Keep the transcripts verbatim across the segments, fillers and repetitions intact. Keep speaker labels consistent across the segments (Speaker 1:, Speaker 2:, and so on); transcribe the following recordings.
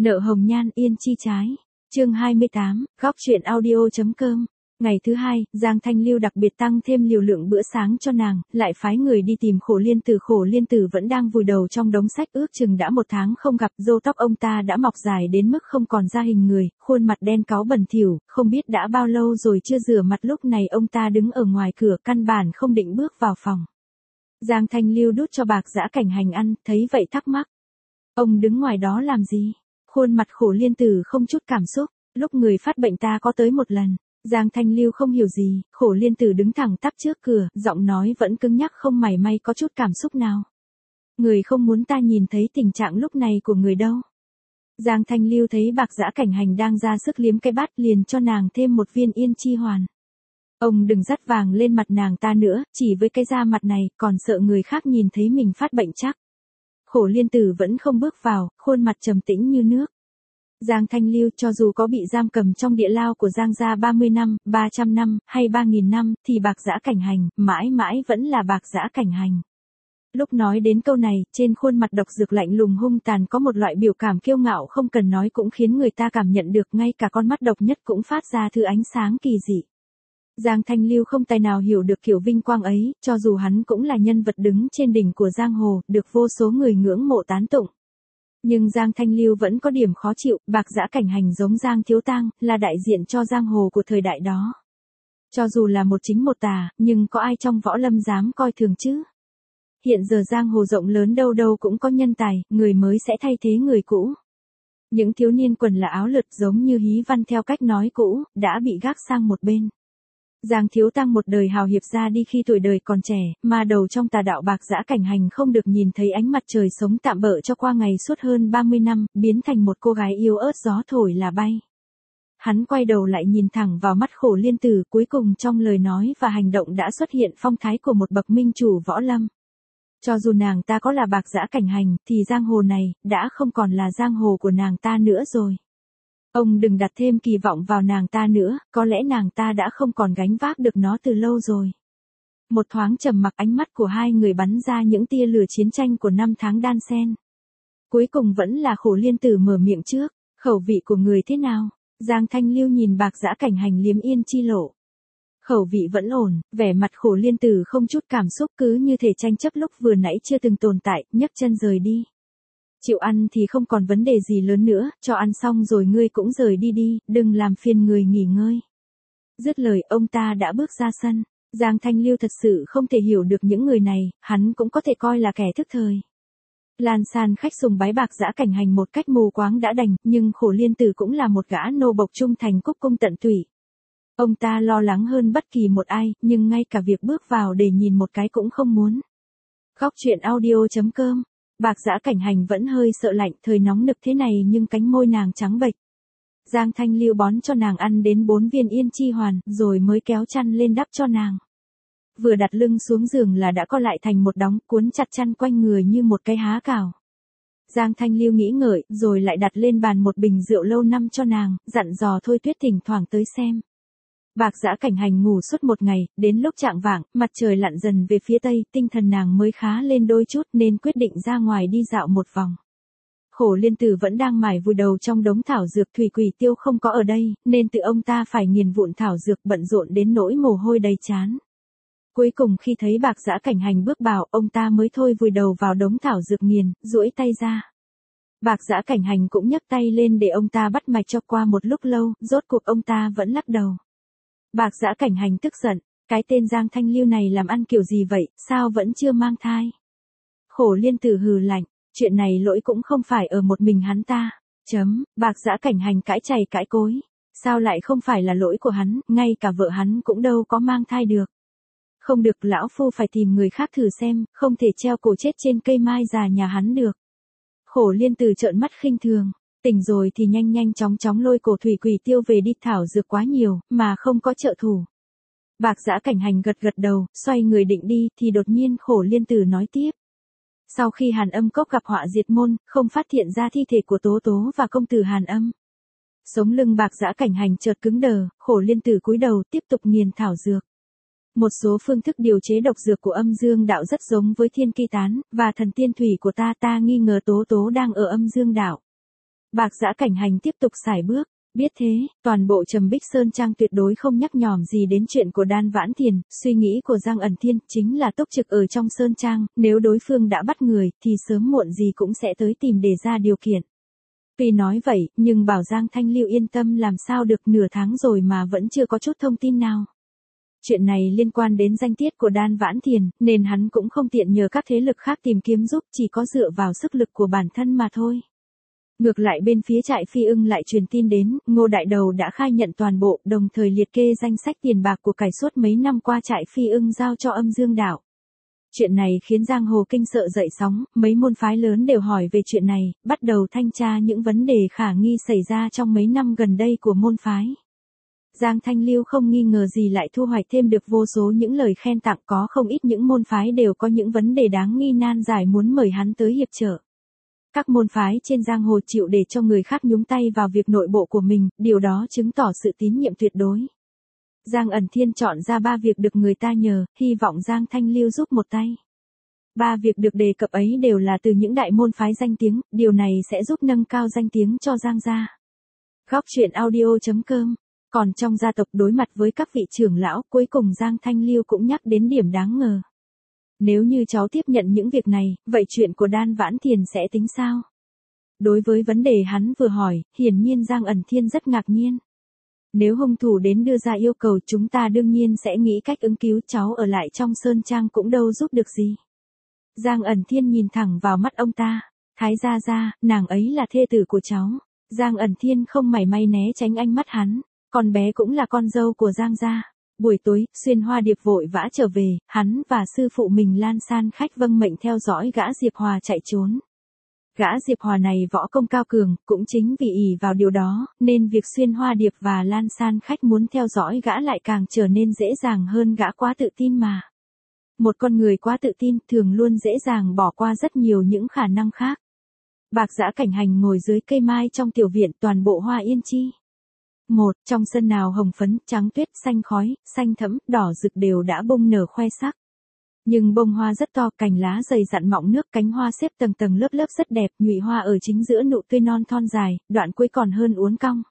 Speaker 1: Nợ hồng nhan yên chi trái. Chương hai mươi tám, góc truyện audio.com. Ngày thứ hai, Giang Thanh Lưu đặc biệt tăng thêm liều lượng bữa sáng cho nàng, lại phái người đi tìm Khổ Liên Tử. Khổ Liên Tử vẫn đang vùi đầu trong đống sách, ước chừng đã một tháng không gặp. Râu tóc ông ta đã mọc dài đến mức không còn ra hình người, khuôn mặt đen cáu bẩn thỉu, không biết đã bao lâu rồi chưa rửa mặt. Lúc này ông ta đứng ở ngoài cửa, căn bản không định bước vào phòng. Giang Thanh Lưu đút cho Bạc Dã Cảnh Hành ăn, thấy vậy thắc mắc. Ông đứng ngoài đó làm gì? Khuôn mặt Khổ Liên Tử không chút cảm xúc, lúc người phát bệnh ta có tới một lần. Giang Thanh Lưu không hiểu gì, Khổ Liên Tử đứng thẳng tắp trước cửa, giọng nói vẫn cứng nhắc không mảy may có chút cảm xúc nào. Người không muốn ta nhìn thấy tình trạng lúc này của người đâu. Giang Thanh Lưu thấy Bạc Dã Cảnh Hành đang ra sức liếm cái bát, liền cho nàng thêm một viên yên chi hoàn. Ông đừng dắt vàng lên mặt nàng ta nữa, chỉ với cái da mặt này, còn sợ người khác nhìn thấy mình phát bệnh chắc. Khổ Liên Tử vẫn không bước vào, khuôn mặt trầm tĩnh như nước. Giang Thanh Lưu cho dù có bị giam cầm trong địa lao của Giang gia ba mươi năm, ba trăm năm, hay ba nghìn năm, thì Bạc Dã Cảnh Hành, mãi mãi vẫn là Bạc Dã Cảnh Hành. Lúc nói đến câu này, trên khuôn mặt độc dược lạnh lùng hung tàn có một loại biểu cảm kiêu ngạo không cần nói cũng khiến người ta cảm nhận được, ngay cả con mắt độc nhất cũng phát ra thứ ánh sáng kỳ dị. Giang Thanh Lưu không tài nào hiểu được kiểu vinh quang ấy, cho dù hắn cũng là nhân vật đứng trên đỉnh của giang hồ, được vô số người ngưỡng mộ tán tụng. Nhưng Giang Thanh Lưu vẫn có điểm khó chịu, Bạc Dã Cảnh Hành giống Giang Thiếu Tang, là đại diện cho giang hồ của thời đại đó. Cho dù là một chính một tà, nhưng có ai trong võ lâm dám coi thường chứ? Hiện giờ giang hồ rộng lớn đâu đâu cũng có nhân tài, người mới sẽ thay thế người cũ. Những thiếu niên quần là áo lượt giống như hí văn theo cách nói cũ, đã bị gác sang một bên. Giang Thiếu Tang một đời hào hiệp ra đi khi tuổi đời còn trẻ, mà đầu trong tà đạo Bạc Dã Cảnh Hành không được nhìn thấy ánh mặt trời sống tạm bợ cho qua ngày suốt hơn ba mươi năm, biến thành một cô gái yếu ớt gió thổi là bay. Hắn quay đầu lại nhìn thẳng vào mắt Khổ Liên Tử, cuối cùng trong lời nói và hành động đã xuất hiện phong thái của một bậc minh chủ võ lâm. Cho dù nàng ta có là Bạc Dã Cảnh Hành, thì giang hồ này, đã không còn là giang hồ của nàng ta nữa rồi. Ông đừng đặt thêm kỳ vọng vào nàng ta nữa, có lẽ nàng ta đã không còn gánh vác được nó từ lâu rồi. Một thoáng trầm mặc, ánh mắt của hai người bắn ra những tia lửa chiến tranh của năm tháng đan xen. Cuối cùng vẫn là Khổ Liên Tử mở miệng trước, khẩu vị của người thế nào? Giang Thanh Lưu nhìn Bạc Dã Cảnh Hành liếm yên chi lộ. Khẩu vị vẫn ổn, vẻ mặt Khổ Liên Tử không chút cảm xúc, cứ như thể tranh chấp lúc vừa nãy chưa từng tồn tại, nhấc chân rời đi. Chịu ăn thì không còn vấn đề gì lớn nữa, cho ăn xong rồi ngươi cũng rời đi đi, đừng làm phiền người nghỉ ngơi. Dứt lời, ông ta đã bước ra sân. Giang Thanh Lưu thật sự không thể hiểu được những người này, hắn cũng có thể coi là kẻ thức thời. Lan san khách sùng bái Bạc Dã Cảnh Hành một cách mù quáng đã đành, nhưng Khổ Liên Tử cũng là một gã nô bộc trung thành cúc cung tận tụy. Ông ta lo lắng hơn bất kỳ một ai, nhưng ngay cả việc bước vào để nhìn một cái cũng không muốn. Góc truyện audio.com. Bạc Dã Cảnh Hành vẫn hơi sợ lạnh, thời nóng nực thế này nhưng cánh môi nàng trắng bệch. Giang Thanh Lưu bón cho nàng ăn đến bốn viên yên chi hoàn, rồi mới kéo chăn lên đắp cho nàng. Vừa đặt lưng xuống giường là đã co lại thành một đống, cuốn chặt chăn quanh người như một cái há cào. Giang Thanh Lưu nghĩ ngợi, rồi lại đặt lên bàn một bình rượu lâu năm cho nàng, dặn dò Thôi Tuyết thỉnh thoảng tới xem. Bạc Dã Cảnh Hành ngủ suốt một ngày, đến lúc chạng vạng, mặt trời lặn dần về phía tây, tinh thần nàng mới khá lên đôi chút nên quyết định ra ngoài đi dạo một vòng. Khổ Liên Tử vẫn đang mải vùi đầu trong đống thảo dược, Thủy Quỷ Tiêu không có ở đây, nên tự ông ta phải nghiền vụn thảo dược, bận rộn đến nỗi mồ hôi đầy trán. Cuối cùng khi thấy Bạc Dã Cảnh Hành bước vào, ông ta mới thôi vùi đầu vào đống thảo dược nghiền, duỗi tay ra. Bạc Dã Cảnh Hành cũng nhấc tay lên để ông ta bắt mạch cho. Qua một lúc lâu, rốt cuộc ông ta vẫn lắc đầu. Bạc Dã Cảnh Hành tức giận, cái tên Giang Thanh Lưu này làm ăn kiểu gì vậy, sao vẫn chưa mang thai? Khổ Liên Tử hừ lạnh, chuyện này lỗi cũng không phải ở một mình hắn ta. Chấm, Bạc Dã Cảnh Hành cãi chày cãi cối. Sao lại không phải là lỗi của hắn, ngay cả vợ hắn cũng đâu có mang thai được. Không được, lão phu phải tìm người khác thử xem, không thể treo cổ chết trên cây mai già nhà hắn được. Khổ Liên Tử trợn mắt khinh thường. Tỉnh rồi thì nhanh nhanh chóng chóng lôi cổ Thủy Quỷ Tiêu về đi, thảo dược quá nhiều, mà không có trợ thủ. Bạc Dã Cảnh Hành gật gật đầu, xoay người định đi, thì đột nhiên Khổ Liên Tử nói tiếp. Sau khi Hàn Âm Cốc gặp họa diệt môn, không phát hiện ra thi thể của Tố Tố và công tử Hàn Âm. Sống lưng Bạc Dã Cảnh Hành chợt cứng đờ, Khổ Liên Tử cúi đầu tiếp tục nghiền thảo dược. Một số phương thức điều chế độc dược của Âm Dương đạo rất giống với Thiên Ki Tán và Thần Tiên Thủy của ta, ta nghi ngờ Tố Tố đang ở Âm Dương đạo. Bạc Giã Cảnh Hành tiếp tục sải bước. Biết thế, toàn bộ Trầm Bích Sơn Trang tuyệt đối không nhắc nhỏm gì đến chuyện của Đan Vãn Thiền, suy nghĩ của Giang Ẩn Thiên chính là túc trực ở trong Sơn Trang, nếu đối phương đã bắt người, thì sớm muộn gì cũng sẽ tới tìm để ra điều kiện. Tuy nói vậy, nhưng bảo Giang Thanh Lưu yên tâm làm sao được, nửa tháng rồi mà vẫn chưa có chút thông tin nào. Chuyện này liên quan đến danh tiết của Đan Vãn Thiền, nên hắn cũng không tiện nhờ các thế lực khác tìm kiếm giúp, chỉ có dựa vào sức lực của bản thân mà thôi. Ngược lại bên phía trại Phi Ưng lại truyền tin đến, Ngô Đại Đầu đã khai nhận toàn bộ, đồng thời liệt kê danh sách tiền bạc của cải suốt mấy năm qua trại Phi Ưng giao cho Âm Dương Đạo. Chuyện này khiến giang hồ kinh sợ dậy sóng, mấy môn phái lớn đều hỏi về chuyện này, bắt đầu thanh tra những vấn đề khả nghi xảy ra trong mấy năm gần đây của môn phái. Giang Thanh Lưu không nghi ngờ gì lại thu hoạch thêm được vô số những lời khen tặng, có không ít những môn phái đều có những vấn đề đáng nghi nan giải muốn mời hắn tới hiệp trợ. Các môn phái trên giang hồ chịu để cho người khác nhúng tay vào việc nội bộ của mình, điều đó chứng tỏ sự tín nhiệm tuyệt đối. Giang Ẩn Thiên chọn ra ba việc được người ta nhờ, hy vọng Giang Thanh Lưu giúp một tay. Ba việc được đề cập ấy đều là từ những đại môn phái danh tiếng, điều này sẽ giúp nâng cao danh tiếng cho Giang gia. Góc truyện audio chấm com. Còn trong gia tộc đối mặt với các vị trưởng lão, cuối cùng Giang Thanh Lưu cũng nhắc đến điểm đáng ngờ. Nếu như cháu tiếp nhận những việc này, vậy chuyện của Đan Vãn Thiền sẽ tính sao? Đối với vấn đề hắn vừa hỏi, hiển nhiên Giang Ẩn Thiên rất ngạc nhiên. Nếu hung thủ đến đưa ra yêu cầu, chúng ta đương nhiên sẽ nghĩ cách ứng cứu, cháu ở lại trong Sơn Trang cũng đâu giúp được gì. Giang Ẩn Thiên nhìn thẳng vào mắt ông ta. Thái gia gia, nàng ấy là thê tử của cháu. Giang Ẩn Thiên không mảy may né tránh ánh mắt hắn. Con bé cũng là con dâu của Giang gia. Buổi tối, Xuyên Hoa Điệp vội vã trở về, hắn và sư phụ mình Lan San Khách vâng mệnh theo dõi gã Diệp Hòa chạy trốn. Gã Diệp Hòa này võ công cao cường, cũng chính vì ỷ vào điều đó, nên việc Xuyên Hoa Điệp và Lan San Khách muốn theo dõi gã lại càng trở nên dễ dàng hơn, gã quá tự tin mà. Một con người quá tự tin thường luôn dễ dàng bỏ qua rất nhiều những khả năng khác. Bạc Giã Cảnh Hành ngồi dưới cây mai trong tiểu viện, toàn bộ hoa yên chi. Một, trong sân nào hồng phấn, trắng tuyết, xanh khói, xanh thẫm, đỏ rực đều đã bung nở khoe sắc. Nhưng bông hoa rất to, cành lá dày dặn mọng nước, cánh hoa xếp tầng tầng lớp lớp rất đẹp, nhụy hoa ở chính giữa nụ tươi non thon dài, đoạn cuối còn hơn uốn cong.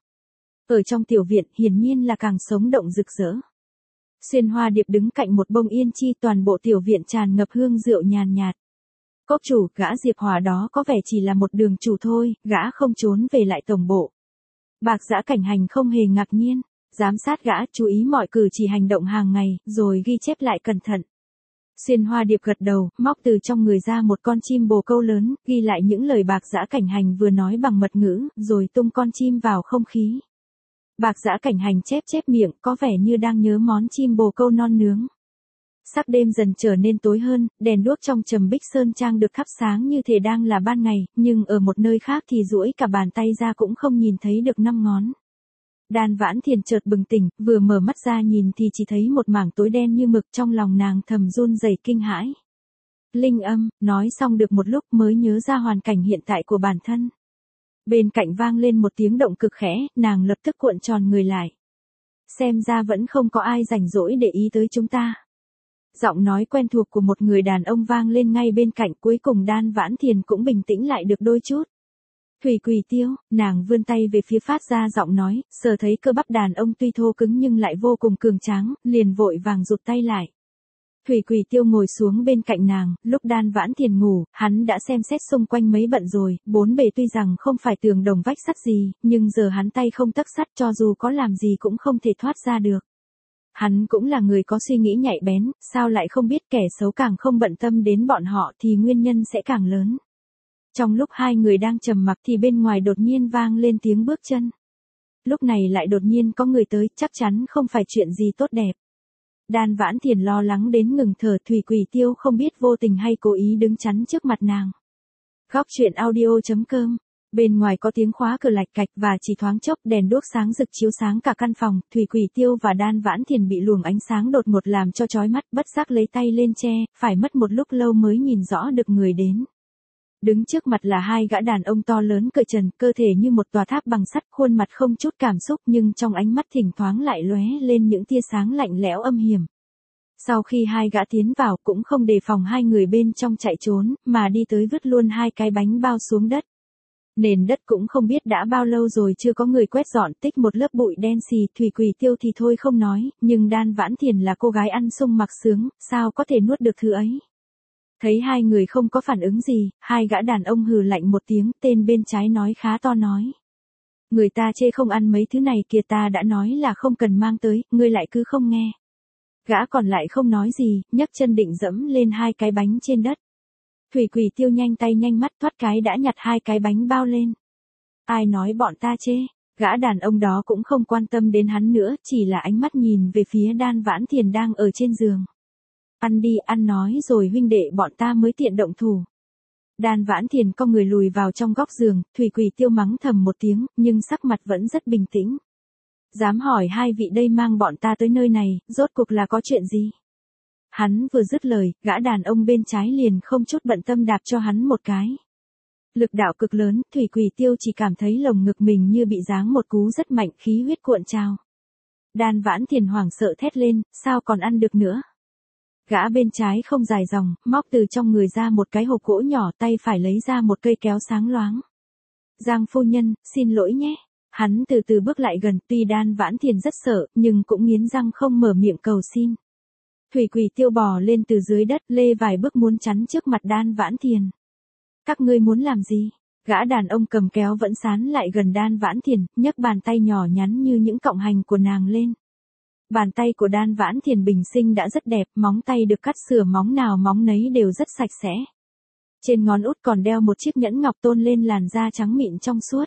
Speaker 1: Ở trong tiểu viện, hiển nhiên là càng sống động rực rỡ. Xuyên Hoa Điệp đứng cạnh một bông yên chi, toàn bộ tiểu viện tràn ngập hương rượu nhàn nhạt. Cốc chủ, gã Diệp Hòa đó có vẻ chỉ là một đường chủ thôi, gã không trốn về lại tổng bộ. Bạc Giã Cảnh Hành không hề ngạc nhiên, giám sát gã, chú ý mọi cử chỉ hành động hàng ngày, rồi ghi chép lại cẩn thận. Xuyên Hoa Điệp gật đầu, móc từ trong người ra một con chim bồ câu lớn, ghi lại những lời Bạc Giã Cảnh Hành vừa nói bằng mật ngữ, rồi tung con chim vào không khí. Bạc Giã Cảnh Hành chép chép miệng, có vẻ như đang nhớ món chim bồ câu non nướng. Sắc đêm dần trở nên tối hơn, đèn đuốc trong Trầm Bích Sơn Trang được thắp sáng như thể đang là ban ngày, nhưng ở một nơi khác thì duỗi cả bàn tay ra cũng không nhìn thấy được năm ngón. Đan Vãn Thiền chợt bừng tỉnh, vừa mở mắt ra nhìn thì chỉ thấy một mảng tối đen như mực, trong lòng nàng thầm run rẩy kinh hãi. Linh âm, nói xong được một lúc mới nhớ ra hoàn cảnh hiện tại của bản thân. Bên cạnh vang lên một tiếng động cực khẽ, nàng lập tức cuộn tròn người lại. Xem ra vẫn không có ai rảnh rỗi để ý tới chúng ta. Giọng nói quen thuộc của một người đàn ông vang lên ngay bên cạnh, cuối cùng Đan Vãn Thiền cũng bình tĩnh lại được đôi chút. Thủy Quỳ Tiêu, nàng vươn tay về phía phát ra giọng nói, sờ thấy cơ bắp đàn ông tuy thô cứng nhưng lại vô cùng cường tráng, liền vội vàng rụt tay lại. Thủy Quỳ Tiêu ngồi xuống bên cạnh nàng, lúc Đan Vãn Thiền ngủ, hắn đã xem xét xung quanh mấy bận rồi, bốn bề tuy rằng không phải tường đồng vách sắt gì, nhưng giờ hắn tay không tấc sắt, cho dù có làm gì cũng không thể thoát ra được. Hắn cũng là người có suy nghĩ nhạy bén, sao lại không biết kẻ xấu càng không bận tâm đến bọn họ thì nguyên nhân sẽ càng lớn. Trong lúc hai người đang trầm mặc thì bên ngoài đột nhiên vang lên tiếng bước chân. Lúc này lại đột nhiên có người tới, chắc chắn không phải chuyện gì tốt đẹp. Đan Vãn Thiền lo lắng đến ngừng thở, Thủy Quỳ Tiêu không biết vô tình hay cố ý đứng chắn trước mặt nàng. Góc truyện audio chấm com. Bên ngoài có tiếng khóa cửa lạch cạch và chỉ thoáng chốc đèn đuốc sáng rực chiếu sáng cả căn phòng, Thủy Quỳ Tiêu và Đan Vãn Thiền bị luồng ánh sáng đột ngột làm cho chói mắt, bất giác lấy tay lên che, phải mất một lúc lâu mới nhìn rõ được người đến. Đứng trước mặt là hai gã đàn ông to lớn cởi trần, cơ thể như một tòa tháp bằng sắt, khuôn mặt không chút cảm xúc nhưng trong ánh mắt thỉnh thoáng lại lóe lên những tia sáng lạnh lẽo âm hiểm. Sau khi hai gã tiến vào cũng không đề phòng hai người bên trong chạy trốn, mà đi tới vứt luôn hai cái bánh bao xuống đất. Nền đất cũng không biết đã bao lâu rồi chưa có người quét dọn, tích một lớp bụi đen xì. Thủy Quỳ Tiêu thì thôi không nói, nhưng Đan Vãn Thiền là cô gái ăn sung mặc sướng, sao có thể nuốt được thứ ấy. Thấy hai người không có phản ứng gì, hai gã đàn ông hừ lạnh một tiếng, tên bên trái nói khá to nói. Người ta chê không ăn mấy thứ này kìa, ta đã nói là không cần mang tới, ngươi lại cứ không nghe. Gã còn lại không nói gì, nhấc chân định dẫm lên hai cái bánh trên đất. Thủy Quỳ Tiêu nhanh tay nhanh mắt thoát cái đã nhặt hai cái bánh bao lên. Ai nói bọn ta chê, gã đàn ông đó cũng không quan tâm đến hắn nữa, chỉ là ánh mắt nhìn về phía Đan Vãn Thiền đang ở trên giường. Ăn đi, ăn nói rồi huynh đệ bọn ta mới tiện động thủ. Đan Vãn Thiền co người lùi vào trong góc giường, Thủy Quỳ Tiêu mắng thầm một tiếng, nhưng sắc mặt vẫn rất bình tĩnh. Dám hỏi hai vị đây mang bọn ta tới nơi này, rốt cuộc là có chuyện gì? Hắn vừa dứt lời, gã đàn ông bên trái liền không chút bận tâm đạp cho hắn một cái. Lực đạo cực lớn, Thủy Quỳ Tiêu chỉ cảm thấy lồng ngực mình như bị giáng một cú rất mạnh, khí huyết cuộn trào. Đan Vãn Thiền hoảng sợ thét lên, sao còn ăn được nữa? Gã bên trái không dài dòng, móc từ trong người ra một cái hộp gỗ nhỏ, tay phải lấy ra một cây kéo sáng loáng. Giang phu nhân, xin lỗi nhé. Hắn từ từ bước lại gần, tuy Đan Vãn Thiền rất sợ, nhưng cũng nghiến răng không mở miệng cầu xin. Thủy Quỳ Tiêu bò lên từ dưới đất, lê vài bước muốn chắn trước mặt Đan Vãn Thiền. Các ngươi muốn làm gì? Gã đàn ông cầm kéo vẫn sán lại gần Đan Vãn Thiền, nhấc bàn tay nhỏ nhắn như những cọng hành của nàng lên. Bàn tay của Đan Vãn Thiền bình sinh đã rất đẹp, móng tay được cắt sửa móng nào móng nấy đều rất sạch sẽ. Trên ngón út còn đeo một chiếc nhẫn ngọc tôn lên làn da trắng mịn trong suốt.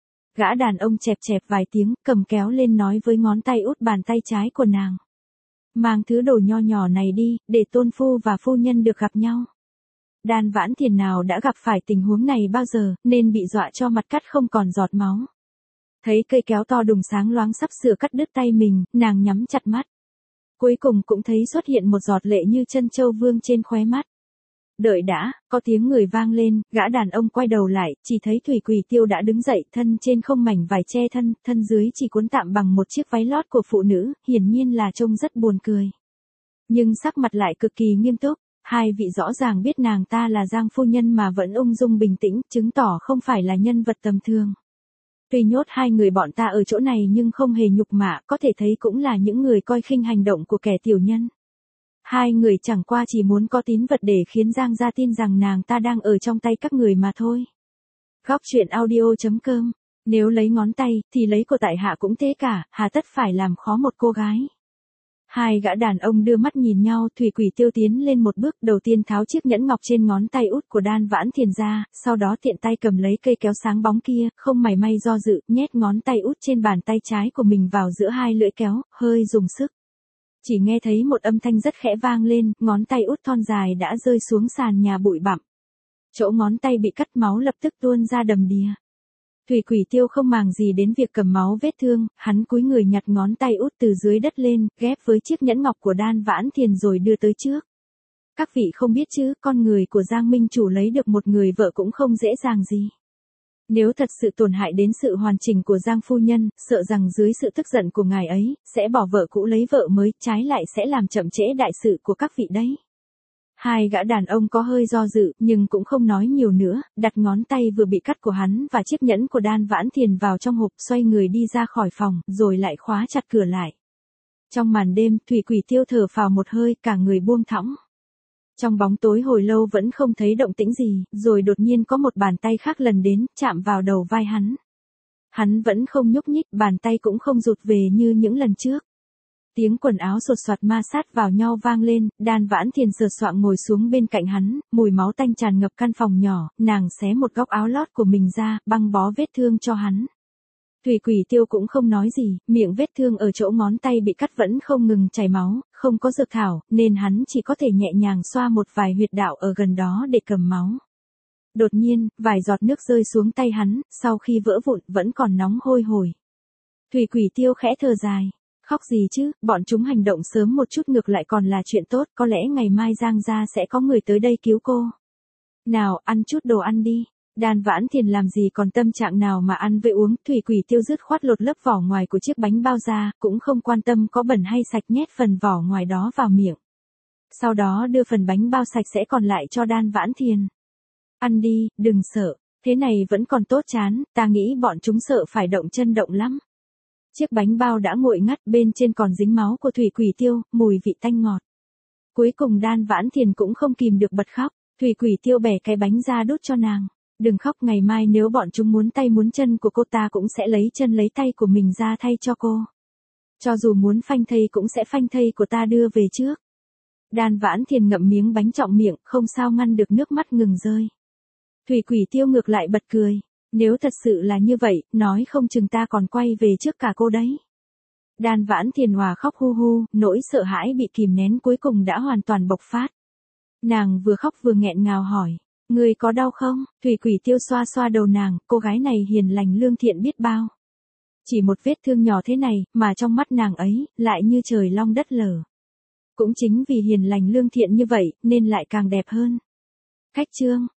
Speaker 1: Gã đàn ông chẹp chẹp vài tiếng, cầm kéo lên nói với ngón tay út bàn tay trái của nàng. Mang thứ đồ nho nhỏ này đi, để tôn phu và phu nhân được gặp nhau. Đan Vãn Thiền nào đã gặp phải tình huống này bao giờ, nên bị dọa cho mặt cắt không còn giọt máu. Thấy cây kéo to đùng sáng loáng sắp sửa cắt đứt tay mình, nàng nhắm chặt mắt. Cuối cùng cũng thấy xuất hiện một giọt lệ như chân châu vương trên khóe mắt. Đợi đã, có tiếng người vang lên, gã đàn ông quay đầu lại, chỉ thấy Thủy Quỳ Tiêu đã đứng dậy, thân trên không mảnh vải che thân, thân dưới chỉ cuốn tạm bằng một chiếc váy lót của phụ nữ, hiển nhiên là trông rất buồn cười. Nhưng sắc mặt lại cực kỳ nghiêm túc, hai vị rõ ràng biết nàng ta là Giang phu nhân mà vẫn ung dung bình tĩnh, chứng tỏ không phải là nhân vật tầm thường. Tuy nhốt hai người bọn ta ở chỗ này nhưng không hề nhục mạ, có thể thấy cũng là những người coi khinh hành động của kẻ tiểu nhân. Hai người chẳng qua chỉ muốn có tín vật để khiến Giang gia tin rằng nàng ta đang ở trong tay các người mà thôi. Góc truyện audio chấm com. Nếu lấy ngón tay, thì lấy của tại hạ cũng thế cả, hà tất phải làm khó một cô gái. Hai gã đàn ông đưa mắt nhìn nhau, Thủy Quỳ Tiêu tiến lên một bước, đầu tiên tháo chiếc nhẫn ngọc trên ngón tay út của Đan Vãn Thiền ra, sau đó tiện tay cầm lấy cây kéo sáng bóng kia, không mảy may do dự, nhét ngón tay út trên bàn tay trái của mình vào giữa hai lưỡi kéo, hơi dùng sức. Chỉ nghe thấy một âm thanh rất khẽ vang lên, ngón tay út thon dài đã rơi xuống sàn nhà bụi bặm. Chỗ ngón tay bị cắt máu lập tức tuôn ra đầm đìa. Thủy Quỳ Tiêu không màng gì đến việc cầm máu vết thương, hắn cúi người nhặt ngón tay út từ dưới đất lên, ghép với chiếc nhẫn ngọc của Đan Vãn Thiền rồi đưa tới trước. Các vị không biết chứ, con người của Giang Minh Chủ lấy được một người vợ cũng không dễ dàng gì. Nếu thật sự tổn hại đến sự hoàn chỉnh của Giang phu nhân, sợ rằng dưới sự tức giận của ngài ấy, sẽ bỏ vợ cũ lấy vợ mới, trái lại sẽ làm chậm trễ đại sự của các vị đấy. Hai gã đàn ông có hơi do dự, nhưng cũng không nói nhiều nữa, đặt ngón tay vừa bị cắt của hắn và chiếc nhẫn của Đan Vãn Thiền vào trong hộp, xoay người đi ra khỏi phòng, rồi lại khóa chặt cửa lại. Trong màn đêm, Thủy Quỳ Tiêu thở phào một hơi, cả người buông thõng. Trong bóng tối hồi lâu vẫn không thấy động tĩnh gì, rồi đột nhiên có một bàn tay khác lần đến, chạm vào đầu vai hắn. Hắn vẫn không nhúc nhích, bàn tay cũng không rụt về như những lần trước. Tiếng quần áo sột soạt ma sát vào nhau vang lên, Đan Vãn Thiền sờ soạng ngồi xuống bên cạnh hắn, mùi máu tanh tràn ngập căn phòng nhỏ, nàng xé một góc áo lót của mình ra, băng bó vết thương cho hắn. Thủy Quỳ Tiêu cũng không nói gì, miệng vết thương ở chỗ ngón tay bị cắt vẫn không ngừng chảy máu, không có dược thảo, nên hắn chỉ có thể nhẹ nhàng xoa một vài huyệt đạo ở gần đó để cầm máu. Đột nhiên, vài giọt nước rơi xuống tay hắn, sau khi vỡ vụn vẫn còn nóng hôi hổi. Thủy Quỳ Tiêu khẽ thở dài. Khóc gì chứ, bọn chúng hành động sớm một chút ngược lại còn là chuyện tốt, có lẽ ngày mai Giang gia sẽ có người tới đây cứu cô. Nào, ăn chút đồ ăn đi. Đan Vãn Thiền làm gì còn tâm trạng nào mà ăn với uống, Thủy Quỳ Tiêu dứt khoát lột lớp vỏ ngoài của chiếc bánh bao ra, cũng không quan tâm có bẩn hay sạch, nhét phần vỏ ngoài đó vào miệng. Sau đó đưa phần bánh bao sạch sẽ còn lại cho Đan Vãn Thiền. Ăn đi, đừng sợ. Thế này vẫn còn tốt chán, ta nghĩ bọn chúng sợ phải động chân động lắm. Chiếc bánh bao đã nguội ngắt, bên trên còn dính máu của Thủy Quỷ Tiêu, mùi vị tanh ngọt. Cuối cùng Đan Vãn Thiền cũng không kìm được bật khóc, Thủy Quỷ Tiêu bẻ cái bánh ra đút cho nàng. Đừng khóc, ngày mai nếu bọn chúng muốn tay muốn chân của cô ta cũng sẽ lấy chân lấy tay của mình ra thay cho cô. Cho dù muốn phanh thây cũng sẽ phanh thây của ta đưa về trước. Đan Vãn Thiền ngậm miếng bánh trọng miệng, không sao ngăn được nước mắt ngừng rơi. Thủy Quỷ Tiêu ngược lại bật cười. Nếu thật sự là như vậy, nói không chừng ta còn quay về trước cả cô đấy. Đan Vãn Thiền hòa khóc hu hu, nỗi sợ hãi bị kìm nén cuối cùng đã hoàn toàn bộc phát. Nàng vừa khóc vừa nghẹn ngào hỏi, người có đau không? Thủy Quỷ Tiêu xoa xoa đầu nàng, cô gái này hiền lành lương thiện biết bao. Chỉ một vết thương nhỏ thế này, mà trong mắt nàng ấy, lại như trời long đất lở. Cũng chính vì hiền lành lương thiện như vậy, nên lại càng đẹp hơn. Khách trương.